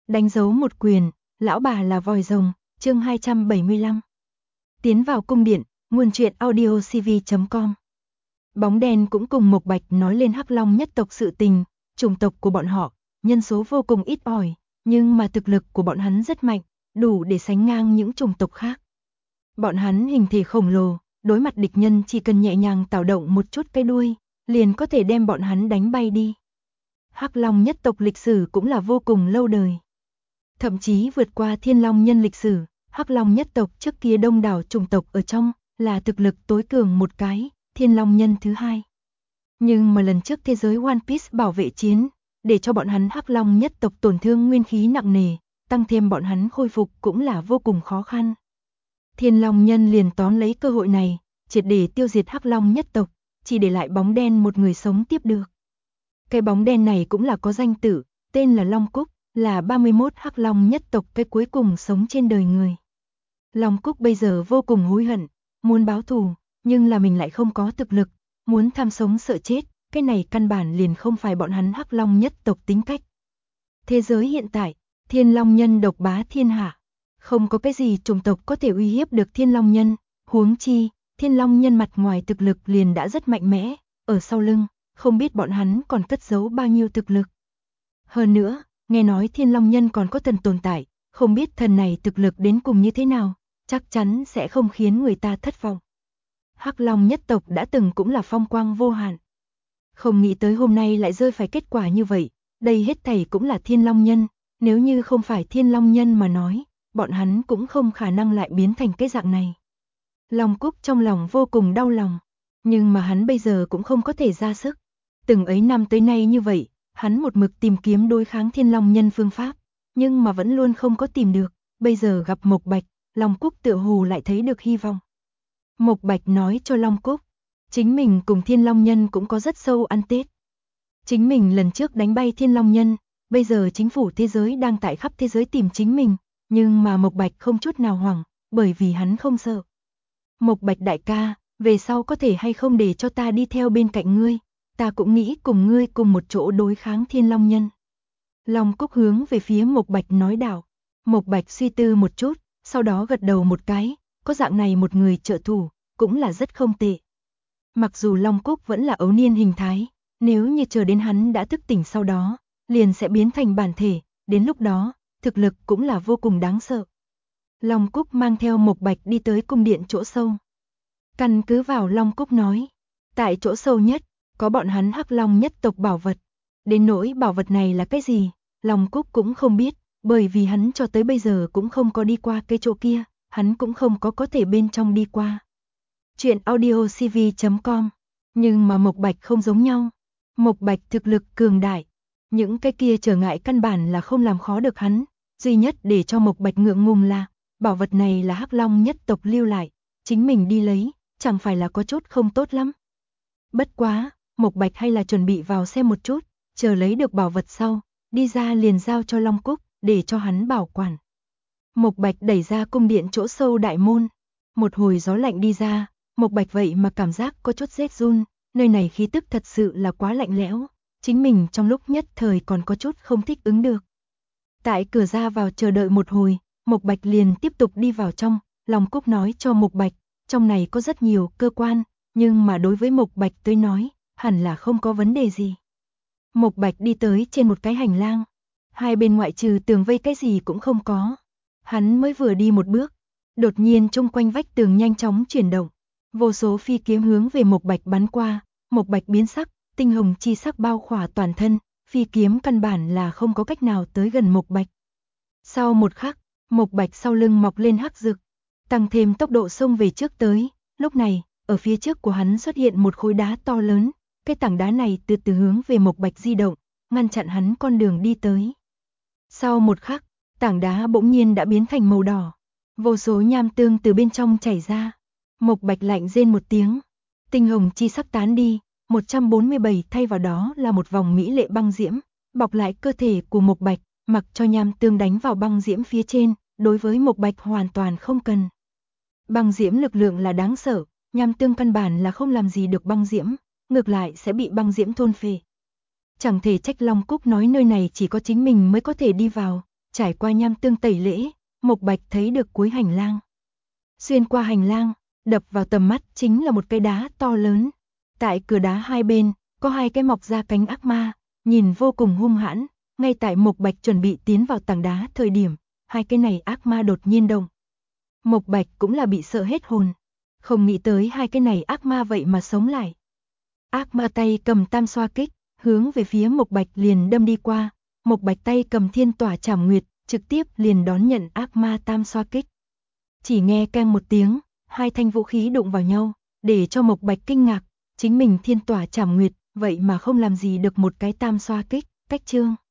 Đánh dấu một quyền, lão bà là vòi rồng, chương 275. Tiến vào cung điện, nguồn truyện audio cv.com. Bóng đen cũng cùng Mộc Bạch nói lên Hắc Long nhất tộc sự tình, chủng tộc của bọn họ, nhân số vô cùng ít ỏi, nhưng mà thực lực của bọn hắn rất mạnh, đủ để sánh ngang những chủng tộc khác. Bọn hắn hình thể khổng lồ, đối mặt địch nhân chỉ cần nhẹ nhàng tạo động một chút cái đuôi, liền có thể đem bọn hắn đánh bay đi. Hắc Long nhất tộc lịch sử cũng là vô cùng lâu đời. Thậm chí vượt qua Thiên Long nhân lịch sử, Hắc Long nhất tộc trước kia đông đảo chủng tộc ở trong, là thực lực tối cường một cái, Thiên Long nhân thứ hai. Nhưng mà lần trước thế giới One Piece bảo vệ chiến, để cho bọn hắn Hắc Long nhất tộc tổn thương nguyên khí nặng nề, tăng thêm bọn hắn khôi phục cũng là vô cùng khó khăn. Thiên Long nhân liền tóm lấy cơ hội này, triệt để tiêu diệt Hắc Long nhất tộc, chỉ để lại bóng đen một người sống tiếp được. Cái bóng đen này cũng là có danh tự, tên là Long Cúc, là 31 Hắc Long nhất tộc cái cuối cùng sống trên đời người. Long Cúc bây giờ vô cùng hối hận, muốn báo thù, nhưng là mình lại không có thực lực, muốn tham sống sợ chết, cái này căn bản liền không phải bọn hắn Hắc Long nhất tộc tính cách. Thế giới hiện tại, Thiên Long nhân độc bá thiên hạ, không có cái gì chủng tộc có thể uy hiếp được Thiên Long nhân, huống chi, Thiên Long nhân mặt ngoài thực lực liền đã rất mạnh mẽ, ở sau lưng, không biết bọn hắn còn cất giấu bao nhiêu thực lực. Hơn nữa, nghe nói Thiên Long nhân còn có thần tồn tại, không biết thần này thực lực đến cùng như thế nào, chắc chắn sẽ không khiến người ta thất vọng. Hắc Long nhất tộc đã từng cũng là phong quang vô hạn. Không nghĩ tới hôm nay lại rơi phải kết quả như vậy, đây hết thảy cũng là Thiên Long nhân, nếu như không phải Thiên Long nhân mà nói, bọn hắn cũng không khả năng lại biến thành cái dạng này. Long Cúc trong lòng vô cùng đau lòng, nhưng mà hắn bây giờ cũng không có thể ra sức. Từng ấy năm tới nay như vậy, hắn một mực tìm kiếm đối kháng Thiên Long nhân phương pháp, nhưng mà vẫn luôn không có tìm được, bây giờ gặp Mộc Bạch, Long Cúc tựa hồ lại thấy được hy vọng. Mộc Bạch nói cho Long Cúc, chính mình cùng Thiên Long nhân cũng có rất sâu ăn Tết. Chính mình lần trước đánh bay Thiên Long nhân, bây giờ chính phủ thế giới đang tại khắp thế giới tìm chính mình, nhưng mà Mộc Bạch không chút nào hoảng, bởi vì hắn không sợ. Mộc Bạch đại ca, về sau có thể hay không để cho ta đi theo bên cạnh ngươi, ta cũng nghĩ cùng ngươi cùng một chỗ đối kháng Thiên Long nhân. Long Cúc hướng về phía Mộc Bạch nói đạo. Mộc Bạch suy tư một chút, sau đó gật đầu một cái, có dạng này một người trợ thủ, cũng là rất không tệ. Mặc dù Long Cúc vẫn là ấu niên hình thái, nếu như chờ đến hắn đã thức tỉnh sau đó, liền sẽ biến thành bản thể, đến lúc đó, thực lực cũng là vô cùng đáng sợ. Long Cúc mang theo Mộc Bạch đi tới cung điện chỗ sâu. Căn cứ vào Long Cúc nói, tại chỗ sâu nhất, có bọn hắn Hắc Long nhất tộc bảo vật. Đến nỗi bảo vật này là cái gì, Long Cúc cũng không biết, bởi vì hắn cho tới bây giờ cũng không có đi qua cái chỗ kia, hắn cũng không có thể bên trong đi qua. Chuyện audio cv.com. Nhưng mà Mộc Bạch không giống nhau. Mộc Bạch thực lực cường đại, những cái kia trở ngại căn bản là không làm khó được hắn, duy nhất để cho Mộc Bạch ngượng ngùng là, bảo vật này là Hắc Long nhất tộc lưu lại, chính mình đi lấy, chẳng phải là có chút không tốt lắm. Bất quá, Mộc Bạch hay là chuẩn bị vào xem một chút, chờ lấy được bảo vật sau, đi ra liền giao cho Long Cúc, để cho hắn bảo quản. Mộc Bạch đẩy ra cung điện chỗ sâu đại môn, một hồi gió lạnh đi ra, Mộc Bạch vậy mà cảm giác có chút rét run, nơi này khí tức thật sự là quá lạnh lẽo, chính mình trong lúc nhất thời còn có chút không thích ứng được. Tại cửa ra vào chờ đợi một hồi, Mộc Bạch liền tiếp tục đi vào trong, Long Cúc nói cho Mộc Bạch, trong này có rất nhiều cơ quan, nhưng mà đối với Mộc Bạch tới nói, hẳn là không có vấn đề gì. Mộc Bạch đi tới trên một cái hành lang, hai bên ngoại trừ tường vây cái gì cũng không có. Hắn mới vừa đi một bước, đột nhiên chung quanh vách tường nhanh chóng chuyển động, vô số phi kiếm hướng về Mộc Bạch bắn qua, Mộc Bạch biến sắc, tinh hồng chi sắc bao khỏa toàn thân, phi kiếm căn bản là không có cách nào tới gần Mộc Bạch. Sau một khắc, Mộc Bạch sau lưng mọc lên hắc dực, tăng thêm tốc độ xông về trước tới, lúc này, ở phía trước của hắn xuất hiện một khối đá to lớn, cái tảng đá này từ từ hướng về Mộc Bạch di động, ngăn chặn hắn con đường đi tới. Sau một khắc, tảng đá bỗng nhiên đã biến thành màu đỏ, vô số nham tương từ bên trong chảy ra. Mộc Bạch lạnh rên một tiếng, tinh hồng chi sắc tán đi, 147 thay vào đó là một vòng mỹ lệ băng diễm, bọc lại cơ thể của Mộc Bạch, mặc cho nham tương đánh vào băng diễm phía trên, đối với Mộc Bạch hoàn toàn không cần. Băng diễm lực lượng là đáng sợ, nham tương căn bản là không làm gì được băng diễm, ngược lại sẽ bị băng diễm thôn phệ. Chẳng thể trách Long Cúc nói nơi này chỉ có chính mình mới có thể đi vào, Trải qua nham tương tẩy lễ, Mộc Bạch thấy được cuối hành lang. Xuyên qua hành lang, đập vào tầm mắt chính là một cái đá to lớn. Tại cửa đá hai bên, có hai cái mọc ra cánh ác ma, nhìn vô cùng hung hãn. Ngay tại Mộc Bạch chuẩn bị tiến vào tảng đá thời điểm, hai cái này ác ma đột nhiên động. Mộc Bạch cũng là bị sợ hết hồn. Không nghĩ tới hai cái này ác ma vậy mà sống lại. Ác ma tay cầm tam xoa kích, hướng về phía Mộc Bạch liền đâm đi qua. Mộc Bạch tay cầm thiên tỏa trảm nguyệt, trực tiếp liền đón nhận ác ma tam xoa kích. Chỉ nghe keng một tiếng, hai thanh vũ khí đụng vào nhau, để cho Mộc Bạch kinh ngạc, chính mình thiên tỏa trảm nguyệt, vậy mà không làm gì được một cái tam xoa kích, cách chương.